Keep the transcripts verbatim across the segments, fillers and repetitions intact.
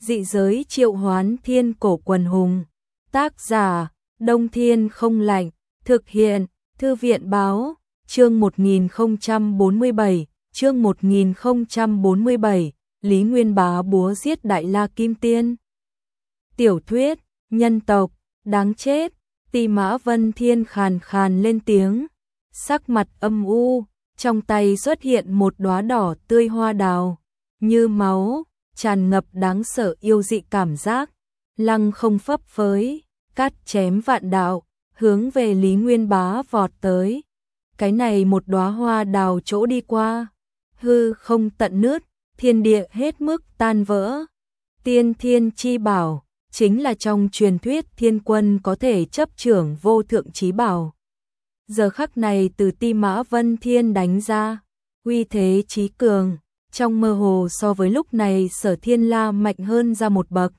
Dị giới triệu hoán thiên cổ quần hùng. Tác giả, Đông Thiên không lạnh. Thực hiện, Thư viện báo. Chương một nghìn không trăm bốn mươi bảy, chương một nghìn không trăm bốn mươi bảy, Lý Nguyên Bá búa giết Đại La Kim Tiên. Tiểu thuyết, nhân tộc, đáng chết. Tỳ Mã Vân Thiên khàn khàn lên tiếng, sắc mặt âm u, trong tay xuất hiện một đóa đỏ tươi hoa đào, như máu, tràn ngập đáng sợ yêu dị cảm giác, lăng không phấp phới, cắt chém vạn đạo, hướng về Lý Nguyên Bá vọt tới. Cái này một đóa hoa đào chỗ đi qua, hư không tận nứt, thiên địa hết mức tan vỡ. Tiên thiên chi bảo, chính là trong truyền thuyết thiên quân có thể chấp trưởng vô thượng chí bảo. Giờ khắc này từ Tỳ Mã Vân Thiên đánh ra, uy thế chí cường, trong mơ hồ so với lúc này Sở Thiên La mạnh hơn ra một bậc.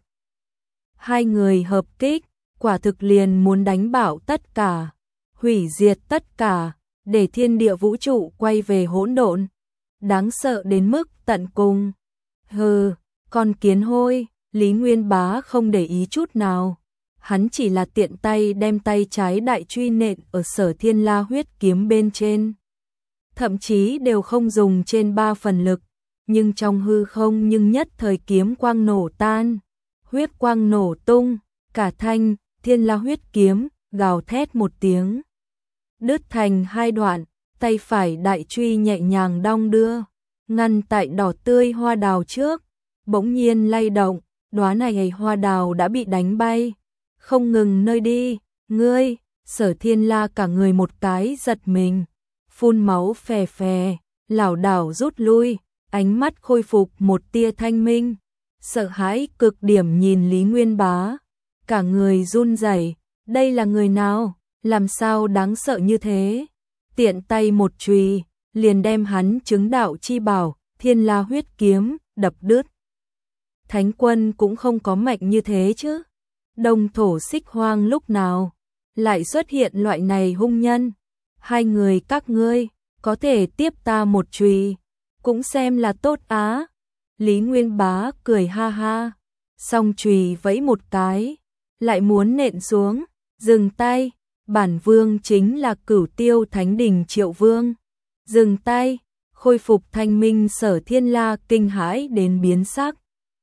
Hai người hợp kích, quả thực liền muốn đánh bạo tất cả, hủy diệt tất cả, để thiên địa vũ trụ quay về hỗn độn. Đáng sợ đến mức tận cùng. Hừ, con kiến hôi. Lý Nguyên Bá không để ý chút nào, hắn chỉ là tiện tay đem tay trái đại truy nện ở Sở Thiên La huyết kiếm bên trên. Thậm chí đều không dùng trên ba phần lực, nhưng trong hư không nhưng nhất thời kiếm quang nổ tan, huyết quang nổ tung, cả thanh, Thiên La huyết kiếm, gào thét một tiếng. Đứt thành hai đoạn, tay phải đại truy nhẹ nhàng đong đưa, ngăn tại đỏ tươi hoa đào trước, bỗng nhiên lay động. Đóa này hoa đào đã bị đánh bay, không ngừng nơi đi, ngươi, Sở Thiên La cả người một cái giật mình, phun máu phè phè, lảo đảo rút lui, ánh mắt khôi phục một tia thanh minh, sợ hãi cực điểm nhìn Lý Nguyên Bá, cả người run rẩy, đây là người nào, làm sao đáng sợ như thế, tiện tay một chùy, liền đem hắn chứng đạo chi bảo, Thiên La huyết kiếm, đập đứt. Thánh quân cũng không có mạnh như thế chứ. Đông thổ xích hoang lúc nào lại xuất hiện loại này hung nhân. Hai người các ngươi có thể tiếp ta một chùy, cũng xem là tốt á. Lý Nguyên Bá cười ha ha, song chùy vẫy một cái, lại muốn nện xuống, dừng tay, bản vương chính là Cửu Tiêu Thánh Đình Triệu Vương. Dừng tay, khôi phục thanh minh Sở Thiên La kinh hãi đến biến sắc.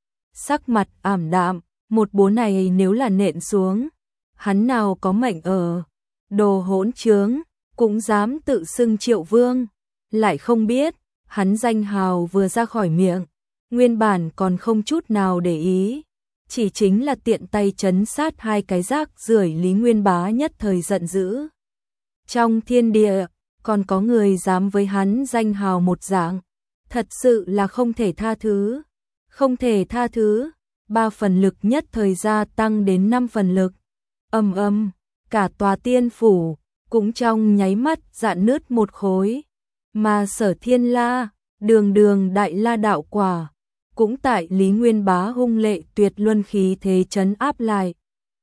Sắc mặt ảm đạm, một búa này nếu là nện xuống, hắn nào có mệnh ở, đồ hỗn trướng, cũng dám tự xưng Triệu Vương, lại không biết, hắn danh hào vừa ra khỏi miệng, nguyên bản còn không chút nào để ý, chỉ chính là tiện tay chấn sát hai cái rác rưởi. Lý Nguyên Bá nhất thời giận dữ. Trong thiên địa, còn có người dám với hắn danh hào một dạng, thật sự là không thể tha thứ. Không thể tha thứ, ba phần lực nhất thời gia tăng đến năm phần lực. Ầm ầm, cả tòa tiên phủ cũng trong nháy mắt rạn nứt một khối, mà Sở Thiên La, đường đường Đại La đạo quả, cũng tại Lý Nguyên Bá hung lệ tuyệt luân khí thế trấn áp lại.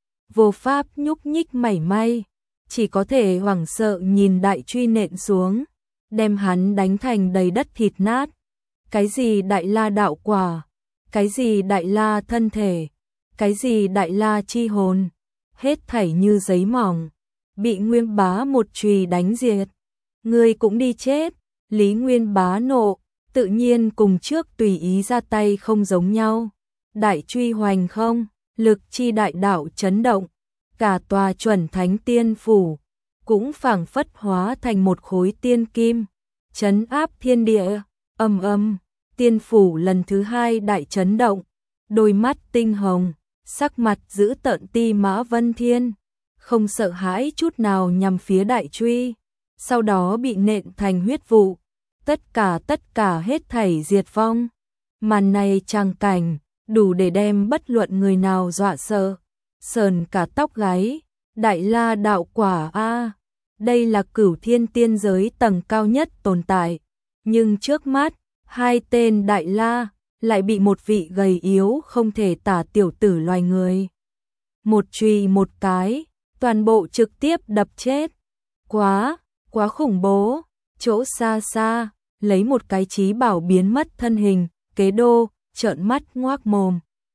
Vô pháp nhúc nhích mảy may, chỉ có thể hoảng sợ nhìn đại truy nện xuống, đem hắn đánh thành đầy đất thịt nát. Cái gì Đại La đạo quả? Cái gì Đại La thân thể, cái gì Đại La chi hồn, hết thảy như giấy mỏng, bị Nguyên Bá một chùy đánh diệt. Ngươi cũng đi chết. Lý Nguyên Bá nộ, tự nhiên cùng trước tùy ý ra tay không giống nhau. Đại truy hoành không, lực chi đại đạo chấn động, cả tòa chuẩn thánh tiên phủ cũng phảng phất hóa thành một khối tiên kim, chấn áp thiên địa. Ầm ầm. Tiên phủ lần thứ hai đại chấn động, đôi mắt tinh hồng, sắc mặt giữ tợn Tỳ Mã Vân Thiên, không sợ hãi chút nào nhằm phía đại truy, sau đó bị nện thành huyết vụ, tất cả tất cả hết thảy diệt vong. Màn này tràng cảnh, đủ để đem bất luận người nào dọa sợ, sờn cả tóc gáy. Đại La đạo quả a, đây là Cửu Thiên tiên giới tầng cao nhất tồn tại, nhưng trước mắt hai tên Đại La lại bị một vị gầy yếu không thể tả tiểu tử loài người một chùy một cái, toàn bộ trực tiếp đập chết. Quá, quá khủng bố. Chỗ xa xa, lấy một cái chí bảo biến mất thân hình, Kế Đô trợn mắt ngoác mồm.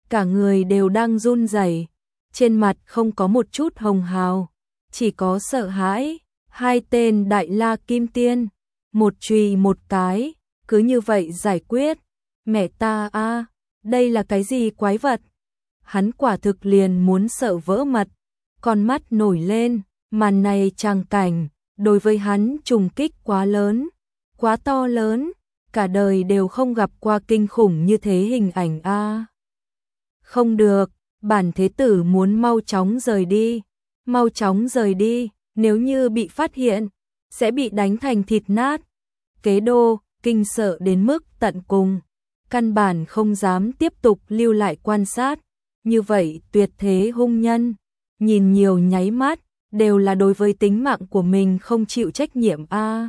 cả người đều đang run rẩy, trên mặt không có một chút hồng hào, chỉ có sợ hãi. Hai tên Đại La Kim Tiên, một chùy một cái, cứ như vậy giải quyết. Mẹ ta a, đây là cái gì quái vật? Hắn quả thực liền muốn sợ vỡ mật, con mắt nổi lên, màn này tràng cảnh, đối với hắn trùng kích quá lớn, quá to lớn, cả đời đều không gặp qua kinh khủng như thế hình ảnh a. Không được, bản thế tử muốn mau chóng rời đi, mau chóng rời đi, nếu như bị phát hiện, sẽ bị đánh thành thịt nát. Kế đô, kinh sợ đến mức tận cùng, căn bản không dám tiếp tục lưu lại quan sát, như vậy tuyệt thế hung nhân, nhìn nhiều nháy mắt, đều là đối với tính mạng của mình không chịu trách nhiệm a.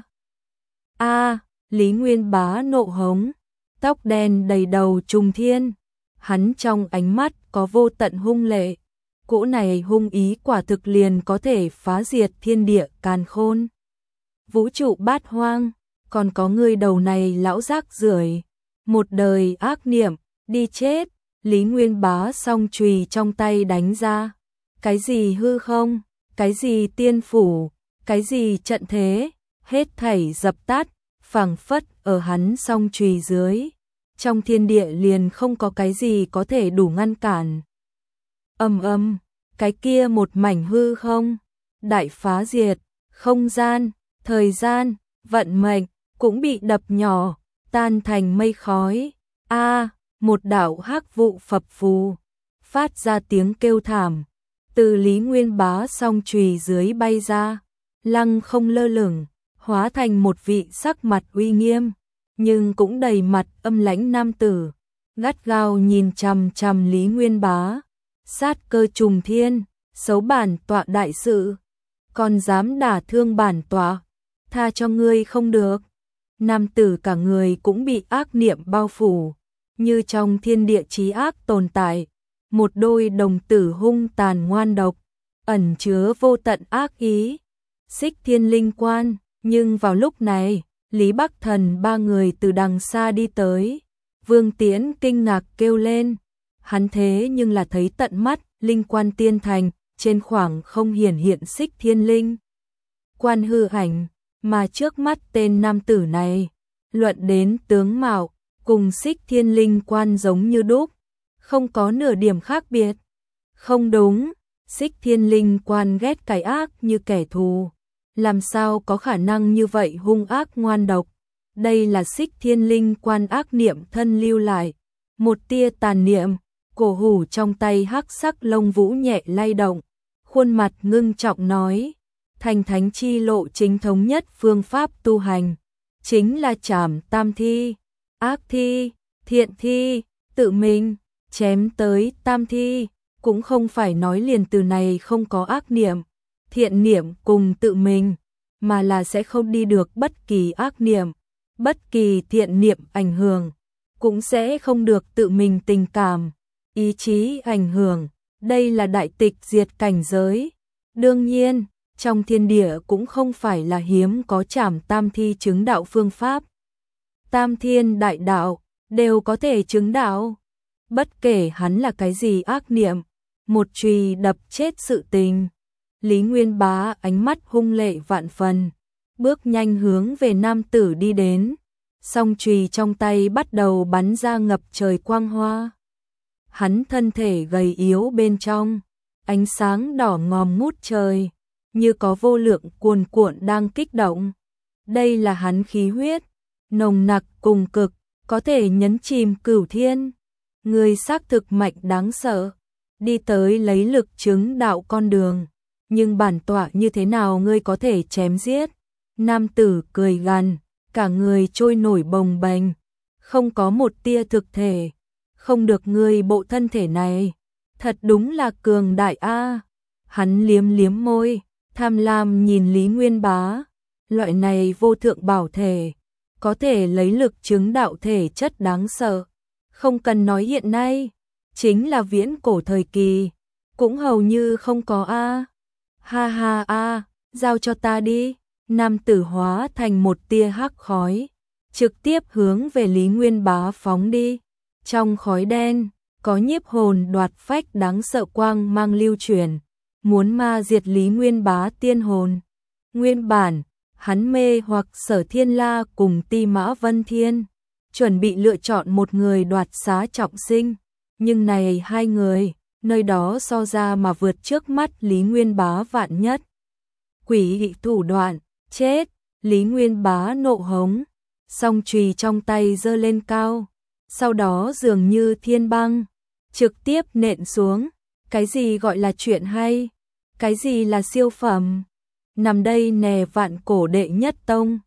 A, Lý Nguyên Bá nộ hống, tóc đen đầy đầu trùng thiên, hắn trong ánh mắt có vô tận hung lệ, cỗ này hung ý quả thực liền có thể phá diệt thiên địa càn khôn. Vũ trụ bát hoang, còn có người đầu này lão rác rưởi, một đời ác niệm, đi chết. Lý Nguyên Bá song chùy trong tay đánh ra, cái gì hư không, cái gì tiên phủ, cái gì trận thế, hết thảy dập tắt, phảng phất ở hắn song chùy dưới, trong thiên địa liền không có cái gì có thể đủ ngăn cản. Ầm ầm, cái kia một mảnh hư không, đại phá diệt, không gian, thời gian, vận mệnh cũng bị đập nhỏ, tan thành mây khói. A, một đạo hắc vụ phập phù, phát ra tiếng kêu thảm, từ Lý Nguyên Bá song chùy dưới bay ra, lăng không lơ lửng, hóa thành một vị sắc mặt uy nghiêm, nhưng cũng đầy mặt âm lãnh nam tử, gắt gao nhìn chằm chằm Lý Nguyên Bá, sát cơ trùng thiên, xấu bản tọa đại sự, còn dám đả thương bản tọa, tha cho ngươi không được. Nam tử cả người cũng bị ác niệm bao phủ, như trong thiên địa chí ác tồn tại, một đôi đồng tử hung tàn ngoan độc, ẩn chứa vô tận ác ý. Xích Thiên Linh Quan, nhưng vào lúc này, Lý Bắc Thần ba người từ đằng xa đi tới, Vương Tiễn kinh ngạc kêu lên, hắn thế nhưng là thấy tận mắt, Linh Quan tiên thành, trên khoảng không hiển hiện Xích Thiên Linh Quan hư ảnh, mà trước mắt tên nam tử này, luận đến tướng mạo, cùng Xích Thiên Linh Quan giống như đúc, không có nửa điểm khác biệt. Không đúng, Xích Thiên Linh Quan ghét cái ác như kẻ thù, làm sao có khả năng như vậy hung ác ngoan độc. Đây là Xích Thiên Linh Quan ác niệm thân lưu lại, một tia tàn niệm, cổ hủ trong tay hắc sắc lông vũ nhẹ lay động, khuôn mặt ngưng trọng nói, thành thánh chi lộ chính thống nhất phương pháp tu hành, chính là trảm tam thi, ác thi, thiện thi, tự mình, chém tới tam thi, cũng không phải nói liền từ này không có ác niệm, thiện niệm cùng tự mình, mà là sẽ không đi được bất kỳ ác niệm, bất kỳ thiện niệm ảnh hưởng, cũng sẽ không được tự mình tình cảm, ý chí ảnh hưởng, đây là đại tịch diệt cảnh giới. Đương nhiên, trong thiên địa cũng không phải là hiếm có trảm tam thi chứng đạo phương pháp. Tam thiên đại đạo, đều có thể chứng đạo. Bất kể hắn là cái gì ác niệm, một chùy đập chết sự tình. Lý Nguyên Bá ánh mắt hung lệ vạn phần, bước nhanh hướng về nam tử đi đến, song chùy trong tay bắt đầu bắn ra ngập trời quang hoa. Hắn thân thể gầy yếu bên trong, ánh sáng đỏ ngòm ngút trời, như có vô lượng cuồn cuộn đang kích động. Đây là hắn khí huyết, nồng nặc cùng cực, có thể nhấn chìm cửu thiên. Người xác thực mạnh đáng sợ, đi tới lấy lực chứng đạo con đường, nhưng bản tọa như thế nào ngươi có thể chém giết? Nam tử cười gằn, cả người trôi nổi bồng bềnh, không có một tia thực thể, không được ngươi bộ thân thể này, thật đúng là cường đại a. Hắn liếm liếm môi, tham lam nhìn Lý Nguyên Bá, loại này vô thượng bảo thể, có thể lấy lực chứng đạo thể chất đáng sợ, không cần nói hiện nay, chính là viễn cổ thời kỳ, cũng hầu như không có a. Ha ha a, giao cho ta đi. Nam tử hóa thành một tia hắc khói, trực tiếp hướng về Lý Nguyên Bá phóng đi. Trong khói đen, có nhiếp hồn đoạt phách đáng sợ quang mang lưu truyền, muốn ma diệt Lý Nguyên Bá tiên hồn. Nguyên bản, hắn mê hoặc Sở Thiên La cùng Ti Mã Vân Thiên, chuẩn bị lựa chọn một người đoạt xá trọng sinh, nhưng này hai người, nơi đó so ra mà vượt trước mắt Lý Nguyên Bá vạn nhất. Quỷ dị thủ đoạn, chết, Lý Nguyên Bá nộ hống, song chùy trong tay giơ lên cao, sau đó dường như thiên băng, trực tiếp nện xuống. Cái gì gọi là chuyện hay? Cái gì là siêu phẩm? Nằm đây nè vạn cổ đệ nhất tông,